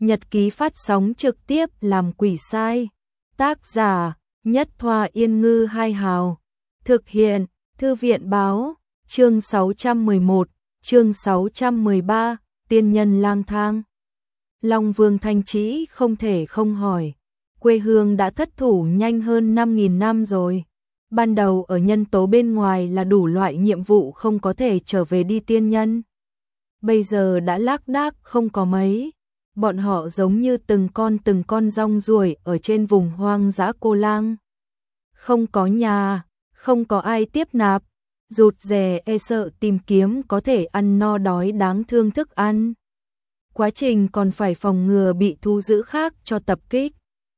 Nhật ký phát sóng trực tiếp làm quỷ sai. Tác giả Nhất Thoa Yên Ngư Hai Hào. Thực hiện Thư viện Báo. Chương 611, chương 613, Tiên nhân lang thang. Long Vương Thanh Trĩ không thể không hỏi. Quê hương đã thất thủ nhanh hơn 5.000 năm rồi. Ban đầu ở nhân tố bên ngoài là đủ loại nhiệm vụ không có thể trở về đi tiên nhân. Bây giờ đã lác đác không có mấy. Bọn họ giống như từng con rong ruổi ở trên vùng hoang dã cô lang. Không có nhà, không có ai tiếp nạp, rụt rè e sợ tìm kiếm có thể ăn no đói đáng thương thức ăn. Quá trình còn phải phòng ngừa bị thú dữ khác cho tập kích.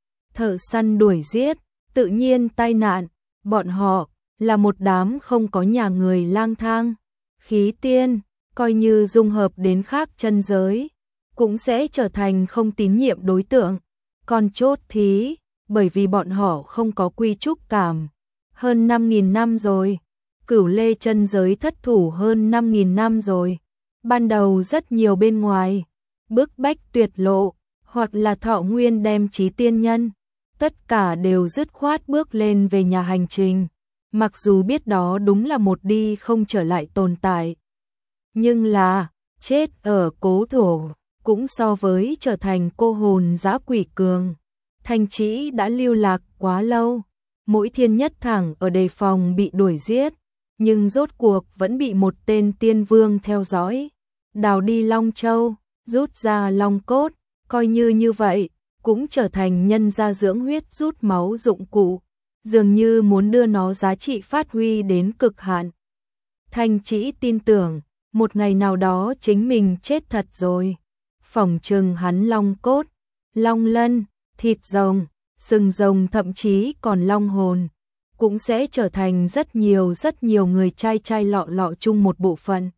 Thợ săn đuổi giết, tự nhiên tai nạn, bọn họ là một đám không có nhà người lang thang. Khí tiên, coi như dung hợp đến khác chân giới, cũng sẽ trở thành không tín nhiệm đối tượng. Còn chốt thí, bởi vì bọn họ không có quy trúc cảm. Hơn 5.000 năm rồi, Cửu Lê chân giới thất thủ hơn 5.000 năm rồi. Ban đầu rất nhiều bên ngoài, bức bách tuyệt lộ, hoặc là thọ nguyên đem chí tiên nhân. Tất cả đều dứt khoát bước lên về nhà hành trình. Mặc dù biết đó đúng là một đi không trở lại tồn tại. Nhưng là, chết ở cố thổ, cũng so với trở thành cô hồn dã quỷ cường. Thanh Trĩ đã lưu lạc quá lâu, mỗi thiên nhất thẳng ở đề phòng bị đuổi giết, nhưng rốt cuộc vẫn bị một tên tiên vương theo dõi. Đào đi Long Châu, rút ra Long Cốt, coi như vậy, cũng trở thành nhân gia dưỡng huyết rút máu dụng cụ, dường như muốn đưa nó giá trị phát huy đến cực hạn. Thanh Trĩ tin tưởng, một ngày nào đó chính mình chết thật rồi. Phỏng chừng hắn long cốt, long lân, thịt rồng, sừng rồng thậm chí còn long hồn, cũng sẽ trở thành rất nhiều người trai lọ chung một bộ phận.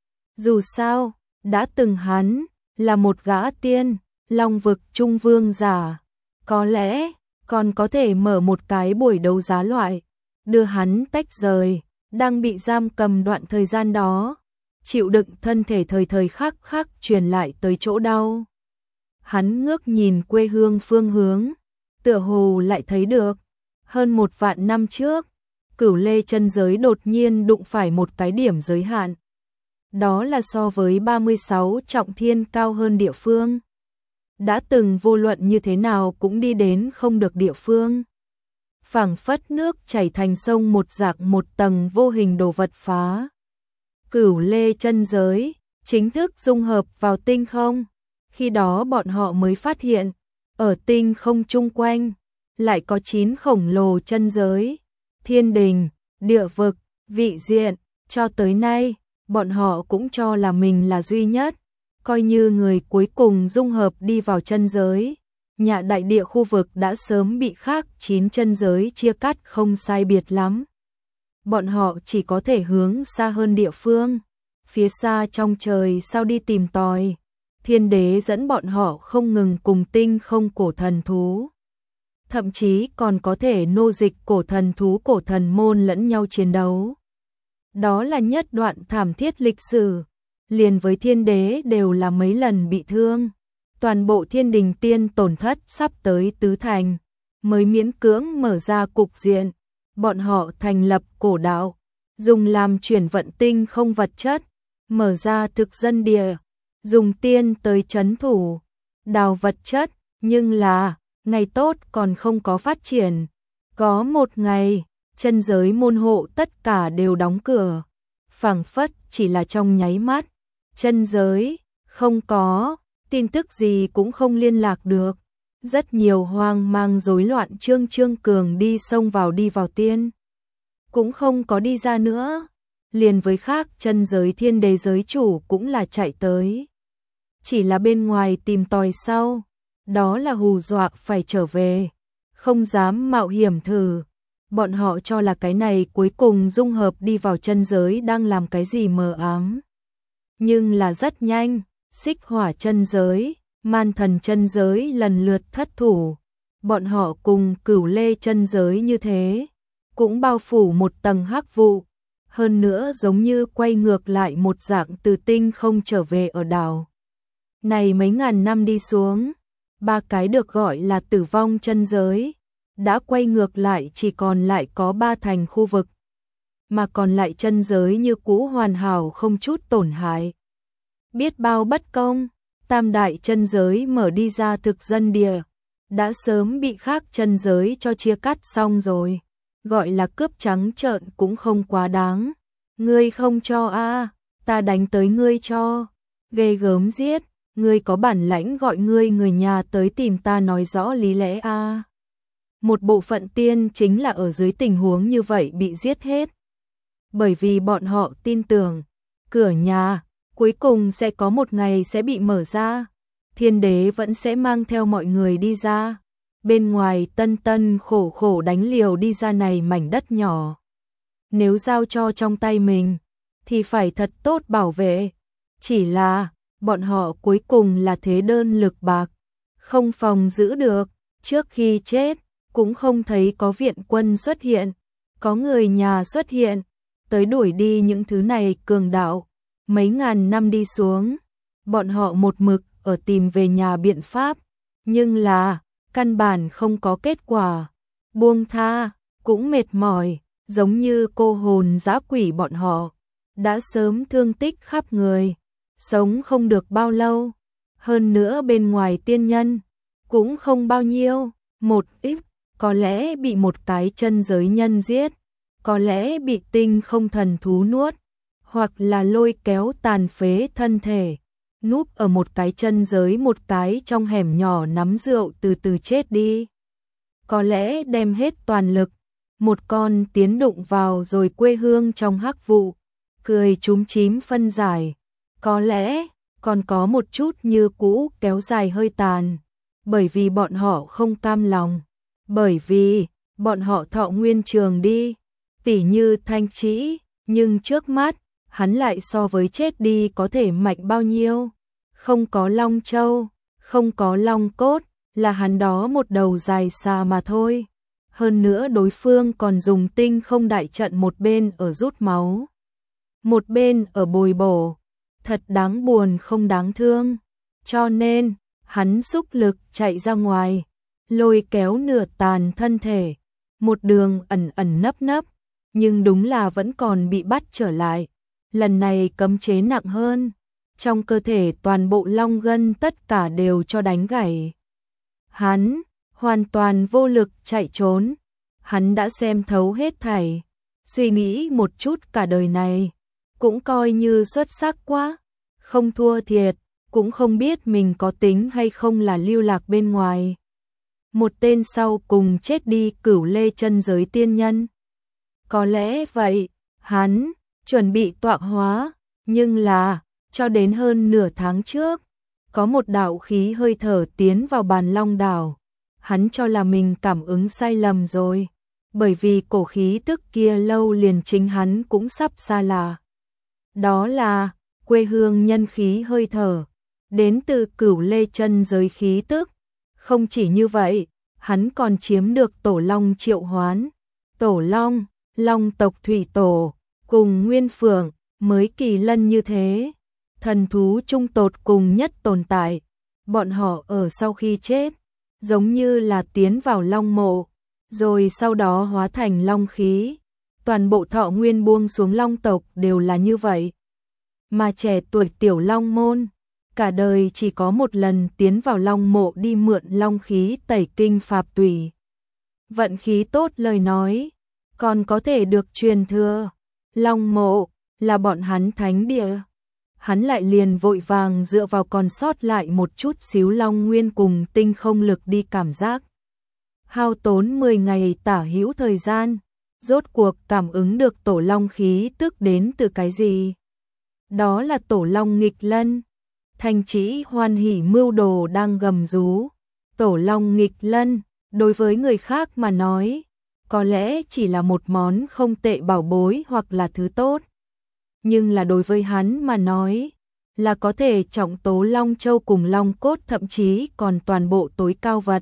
Dù sao, đã từng hắn là một gã tiên, long vực trung vương giả, có lẽ còn có thể mở một cái buổi đấu giá loại, đưa hắn tách rời, đang bị giam cầm đoạn thời gian đó, chịu đựng thân thể thời khắc truyền lại tới chỗ đau. Hắn ngước nhìn quê hương phương hướng, tựa hồ lại thấy được, hơn 1 vạn năm trước, Cửu Lê chân giới đột nhiên đụng phải một cái điểm giới hạn. Đó là so với 36 trọng thiên cao hơn địa phương. Đã từng vô luận như thế nào cũng đi đến không được địa phương. Phảng phất nước chảy thành sông một tầng vô hình đồ vật phá. Cửu Lê chân giới chính thức dung hợp vào tinh không. Khi đó bọn họ mới phát hiện, ở tinh không chung quanh lại có 9 khổng lồ chân giới, thiên đình, địa vực, vị diện. Cho tới nay, bọn họ cũng cho là mình là duy nhất, coi như người cuối cùng dung hợp đi vào chân giới. Nhà đại địa khu vực đã sớm bị khác 9 chân giới chia cắt không sai biệt lắm. Bọn họ chỉ có thể hướng xa hơn địa phương, phía xa trong trời sao đi tìm tòi. Thiên đế dẫn bọn họ không ngừng cùng tinh không cổ thần thú. Thậm chí còn có thể nô dịch cổ thần thú cổ thần môn lẫn nhau chiến đấu. Đó là nhất đoạn thảm thiết lịch sử, liền với thiên đế đều là mấy lần bị thương. Toàn bộ thiên đình tiên tổn thất sắp tới tứ thành, mới miễn cưỡng mở ra cục diện. Bọn họ thành lập cổ đạo, dùng làm chuyển vận tinh không vật chất, mở ra thực dân địa, dùng tiên tới trấn thủ, đào vật chất, nhưng là, ngày tốt còn không có phát triển. Có một ngày, chân giới môn hộ tất cả đều đóng cửa, phảng phất chỉ là trong nháy mắt, chân giới, không có, tin tức gì cũng không liên lạc được. Rất nhiều hoang mang rối loạn Trương Cường đi vào tiên, cũng không có đi ra nữa, liền với khác chân giới thiên đế giới chủ cũng là chạy tới. Chỉ là bên ngoài tìm tòi sau, đó là hù dọa phải trở về, không dám mạo hiểm thử. Bọn họ cho là cái này cuối cùng dung hợp đi vào chân giới đang làm cái gì mờ ám. Nhưng là rất nhanh, Xích Hỏa chân giới, Man Thần chân giới lần lượt thất thủ. Bọn họ cùng Cửu Lê chân giới như thế, cũng bao phủ một tầng hắc vụ. Hơn nữa giống như quay ngược lại một dạng từ tinh không trở về ở đảo Này mấy ngàn năm đi xuống, ba cái được gọi là tử vong chân giới, đã quay ngược lại chỉ còn lại có ba thành khu vực, mà còn lại chân giới như cũ hoàn hảo không chút tổn hại. Biết bao bất công, tam đại chân giới mở đi ra thực dân địa, đã sớm bị khác chân giới cho chia cắt xong rồi, gọi là cướp trắng trợn cũng không quá đáng. Ngươi không cho a, ta đánh tới ngươi cho, ghê gớm giết, ngươi có bản lãnh gọi ngươi người nhà tới tìm ta nói rõ lý lẽ a. Một bộ phận tiên chính là ở dưới tình huống như vậy bị giết hết. Bởi vì bọn họ tin tưởng, cửa nhà cuối cùng sẽ có một ngày sẽ bị mở ra, thiên đế vẫn sẽ mang theo mọi người đi ra. Bên ngoài tân tân khổ khổ đánh liều đi ra này mảnh đất nhỏ. Nếu giao cho trong tay mình, thì phải thật tốt bảo vệ. Chỉ là, bọn họ cuối cùng là thế đơn lực bạc, không phòng giữ được, trước khi chết, cũng không thấy có viện quân xuất hiện, có người nhà xuất hiện, tới đuổi đi những thứ này cường đạo. Mấy ngàn năm đi xuống, bọn họ một mực ở tìm về nhà biện pháp, nhưng là, căn bản không có kết quả, buông tha, cũng mệt mỏi, giống như cô hồn dã quỷ bọn họ, đã sớm thương tích khắp người, sống không được bao lâu, hơn nữa bên ngoài tiên nhân, cũng không bao nhiêu, một ít, có lẽ bị một cái chân giới nhân giết, có lẽ bị tinh không thần thú nuốt, hoặc là lôi kéo tàn phế thân thể, núp ở một cái chân giới một cái trong hẻm nhỏ nắm rượu từ từ chết đi. Có lẽ đem hết toàn lực, một con tiến đụng vào rồi quê hương trong hắc vụ, cười chúm chím phân giải. Có lẽ còn có một chút như cũ kéo dài hơi tàn, bởi vì bọn họ không cam lòng, bởi vì bọn họ thọ nguyên trường đi, tỉ như Thanh Trĩ, nhưng trước mắt, hắn lại so với chết đi có thể mạnh bao nhiêu. Không có long châu, không có long cốt, là hắn đó một đầu dài xa mà thôi. Hơn nữa đối phương còn dùng tinh không đại trận một bên ở rút máu, một bên ở bồi bổ, thật đáng buồn không đáng thương. Cho nên, hắn xúc lực chạy ra ngoài, lôi kéo nửa tàn thân thể, một đường ẩn ẩn nấp nấp, nhưng đúng là vẫn còn bị bắt trở lại. Lần này cấm chế nặng hơn, trong cơ thể toàn bộ long gân tất cả đều cho đánh gãy. Hắn hoàn toàn vô lực chạy trốn, hắn đã xem thấu hết thảy, suy nghĩ một chút cả đời này, cũng coi như xuất sắc quá, không thua thiệt, cũng không biết mình có tính hay không là lưu lạc bên ngoài. Một tên sau cùng chết đi Cửu Lê chân giới tiên nhân. Có lẽ vậy, hắn chuẩn bị tọa hóa, nhưng là, cho đến hơn nửa tháng trước, có một đạo khí hơi thở tiến vào bàn long đảo. Hắn cho là mình cảm ứng sai lầm rồi, bởi vì cổ khí tức kia lâu liền chính hắn cũng sắp xa lạ. Đó là quê hương nhân khí hơi thở, đến từ Cửu Lê chân giới khí tức. Không chỉ như vậy, hắn còn chiếm được tổ long triệu hoán. Tổ long, long tộc thủy tổ, cùng Nguyên Phượng, mới kỳ lân như thế. Thần thú trung tột cùng nhất tồn tại, bọn họ ở sau khi chết, giống như là tiến vào long mộ, rồi sau đó hóa thành long khí. Toàn bộ thọ nguyên buông xuống long tộc đều là như vậy. Mà trẻ tuổi tiểu long môn, cả đời chỉ có một lần tiến vào long mộ đi mượn long khí tẩy kinh phạt tùy. Vận khí tốt lời nói, còn có thể được truyền thừa. Long mộ là bọn hắn thánh địa. Hắn lại liền vội vàng dựa vào còn sót lại một chút xíu long nguyên cùng tinh không lực đi cảm giác. Hao tốn 10 ngày tả hữu thời gian, rốt cuộc cảm ứng được tổ long khí tức đến từ cái gì. Đó là tổ long nghịch lân. Thanh Trĩ hoan hỉ mưu đồ đang gầm rú. Tổ long nghịch lân, đối với người khác mà nói, có lẽ chỉ là một món không tệ bảo bối hoặc là thứ tốt. Nhưng là đối với hắn mà nói, là có thể trọng tố long châu cùng long cốt, thậm chí còn toàn bộ tối cao vật.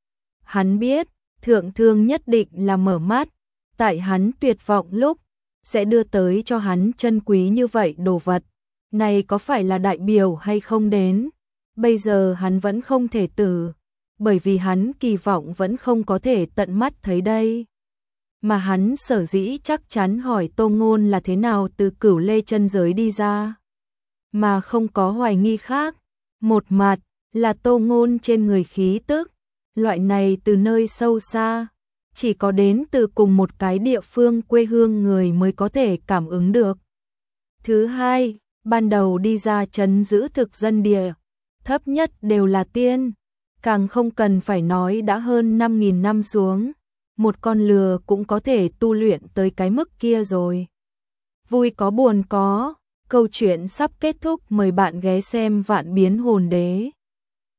Hắn biết, thượng thương nhất định là mở mắt, tại hắn tuyệt vọng lúc, sẽ đưa tới cho hắn chân quý như vậy đồ vật. Này có phải là đại biểu hay không đến? bây giờ hắn vẫn không thể tử, bởi vì hắn kỳ vọng vẫn không có thể tận mắt thấy đây. Mà hắn sở dĩ chắc chắn hỏi Tô Ngôn là thế nào từ Cửu Lê chân giới đi ra, mà không có hoài nghi khác. Một mặt là Tô Ngôn trên người khí tức, loại này từ nơi sâu xa, chỉ có đến từ cùng một cái địa phương quê hương người mới có thể cảm ứng được. Thứ hai, ban đầu đi ra trấn giữ thực dân địa, thấp nhất đều là tiên, càng không cần phải nói đã hơn 5.000 năm xuống, một con lừa cũng có thể tu luyện tới cái mức kia rồi. Vui có buồn có, câu chuyện sắp kết thúc, mời bạn ghé xem Vạn Biến Hồn Đế.